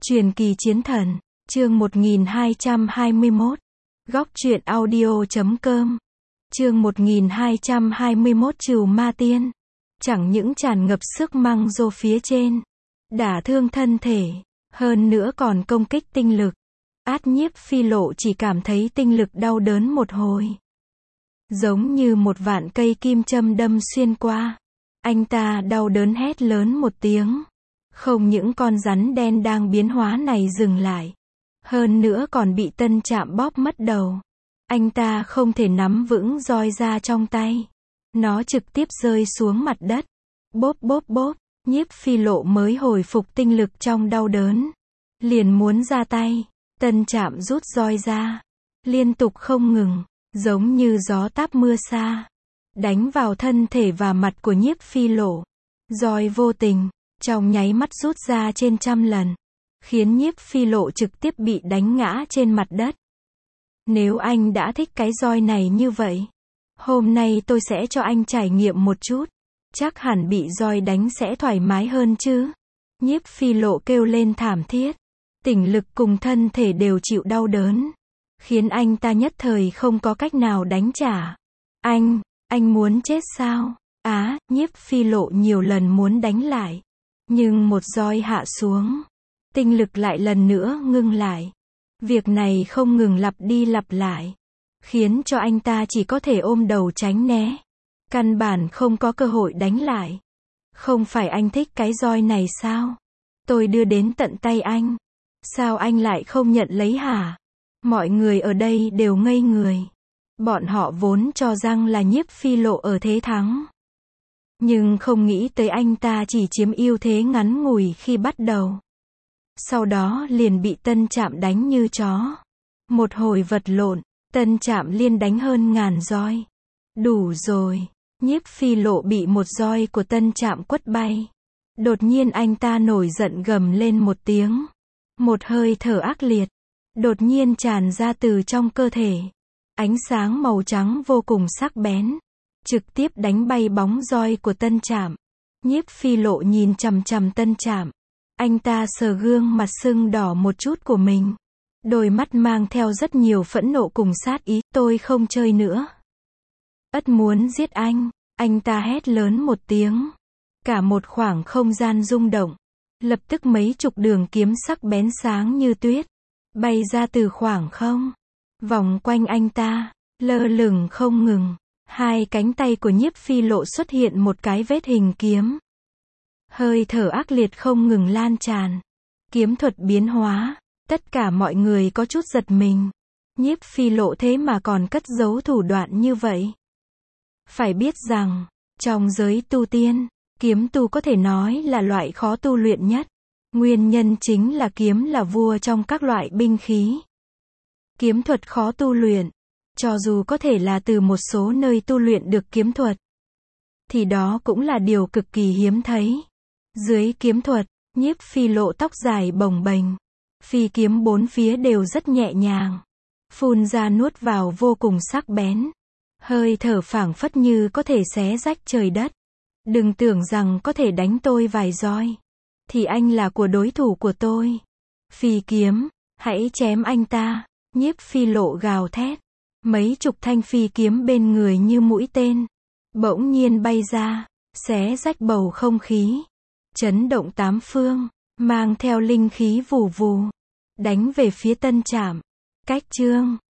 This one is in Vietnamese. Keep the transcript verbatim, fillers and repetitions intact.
Truyền kỳ chiến thần, chương một nghìn hai trăm hai mươi mốt. Góc truyện audio chấm com. Chương một nghìn hai trăm hai mươi mốt Trừ ma tiên. Chẳng những tràn ngập sức măng rô phía trên, đả thương thân thể, hơn nữa còn công kích tinh lực. Át Nhiếp Phi Lộ chỉ cảm thấy tinh lực đau đớn một hồi. Giống như một vạn cây kim châm đâm xuyên qua. Anh ta đau đớn hét lớn một tiếng. Không những con rắn đen đang biến hóa này dừng lại, hơn nữa còn bị Tân Trạm bóp mất đầu. Anh ta không thể nắm vững roi ra trong tay. Nó trực tiếp rơi xuống mặt đất. Bốp bốp bốp, Nhiếp Phi Lộ mới hồi phục tinh lực trong đau đớn. Liền muốn ra tay. Tân Trạm rút roi ra. Liên tục không ngừng, giống như gió táp mưa xa. Đánh vào thân thể và mặt của Nhiếp Phi Lộ. Roi vô tình, trong nháy mắt rút ra trên trăm lần. Khiến Nhiếp Phi Lộ trực tiếp bị đánh ngã trên mặt đất. Nếu anh đã thích cái roi này như vậy, hôm nay tôi sẽ cho anh trải nghiệm một chút. Chắc hẳn bị roi đánh sẽ thoải mái hơn chứ. Nhiếp Phi Lộ kêu lên thảm thiết. Tỉnh lực cùng thân thể đều chịu đau đớn. Khiến anh ta nhất thời không có cách nào đánh trả. Anh, anh muốn chết sao? Á, Nhiếp Phi Lộ nhiều lần muốn đánh lại. Nhưng một roi hạ xuống, tinh lực lại lần nữa ngưng lại. Việc này không ngừng lặp đi lặp lại, khiến cho anh ta chỉ có thể ôm đầu tránh né. Căn bản không có cơ hội đánh lại. Không phải anh thích cái roi này sao? Tôi đưa đến tận tay anh. Sao anh lại không nhận lấy hả? Mọi người ở đây đều ngây người. Bọn họ vốn cho rằng là Nhiếp Phi Lộ ở thế thắng. Nhưng không nghĩ tới anh ta chỉ chiếm ưu thế ngắn ngủi khi bắt đầu. Sau đó liền bị Tân Trạm đánh như chó. Một hồi vật lộn, Tân Trạm liên đánh hơn ngàn roi. Đủ rồi. Nhiếp Phi Lộ bị một roi của Tân Trạm quất bay. Đột nhiên anh ta nổi giận gầm lên một tiếng. Một hơi thở ác liệt đột nhiên tràn ra từ trong cơ thể. Ánh sáng màu trắng vô cùng sắc bén, trực tiếp đánh bay bóng roi của Tân Trạm. Nhiếp Phi Lộ nhìn chằm chằm Tân Trạm. Anh ta sờ gương mặt sưng đỏ một chút của mình. Đôi mắt mang theo rất nhiều phẫn nộ cùng sát ý. Tôi không chơi nữa. Ất muốn giết anh. Anh ta hét lớn một tiếng. Cả một khoảng không gian rung động. Lập tức mấy chục đường kiếm sắc bén sáng như tuyết bay ra từ khoảng không. Vòng quanh anh ta, lơ lửng không ngừng. Hai cánh tay của Nhiếp Phi Lộ xuất hiện một cái vết hình kiếm. Hơi thở ác liệt không ngừng lan tràn. Kiếm thuật biến hóa. Tất cả mọi người có chút giật mình. Nhiếp Phi Lộ thế mà còn cất giấu thủ đoạn như vậy. Phải biết rằng, trong giới tu tiên, kiếm tu có thể nói là loại khó tu luyện nhất. Nguyên nhân chính là kiếm là vua trong các loại binh khí. Kiếm thuật khó tu luyện. Cho dù có thể là từ một số nơi tu luyện được kiếm thuật, thì đó cũng là điều cực kỳ hiếm thấy. Dưới kiếm thuật, Nhiếp Phi Lộ tóc dài bồng bềnh. Phi kiếm bốn phía đều rất nhẹ nhàng. Phun ra nuốt vào vô cùng sắc bén. Hơi thở phảng phất như có thể xé rách trời đất. Đừng tưởng rằng có thể đánh tôi vài roi, thì anh là của đối thủ của tôi. Phi kiếm, hãy chém anh ta. Nhiếp Phi Lộ gào thét. Mấy chục thanh phi kiếm bên người như mũi tên bỗng nhiên bay ra, xé rách bầu không khí, chấn động tám phương, mang theo linh khí vù vù, đánh về phía Tân Trạm. Cách chương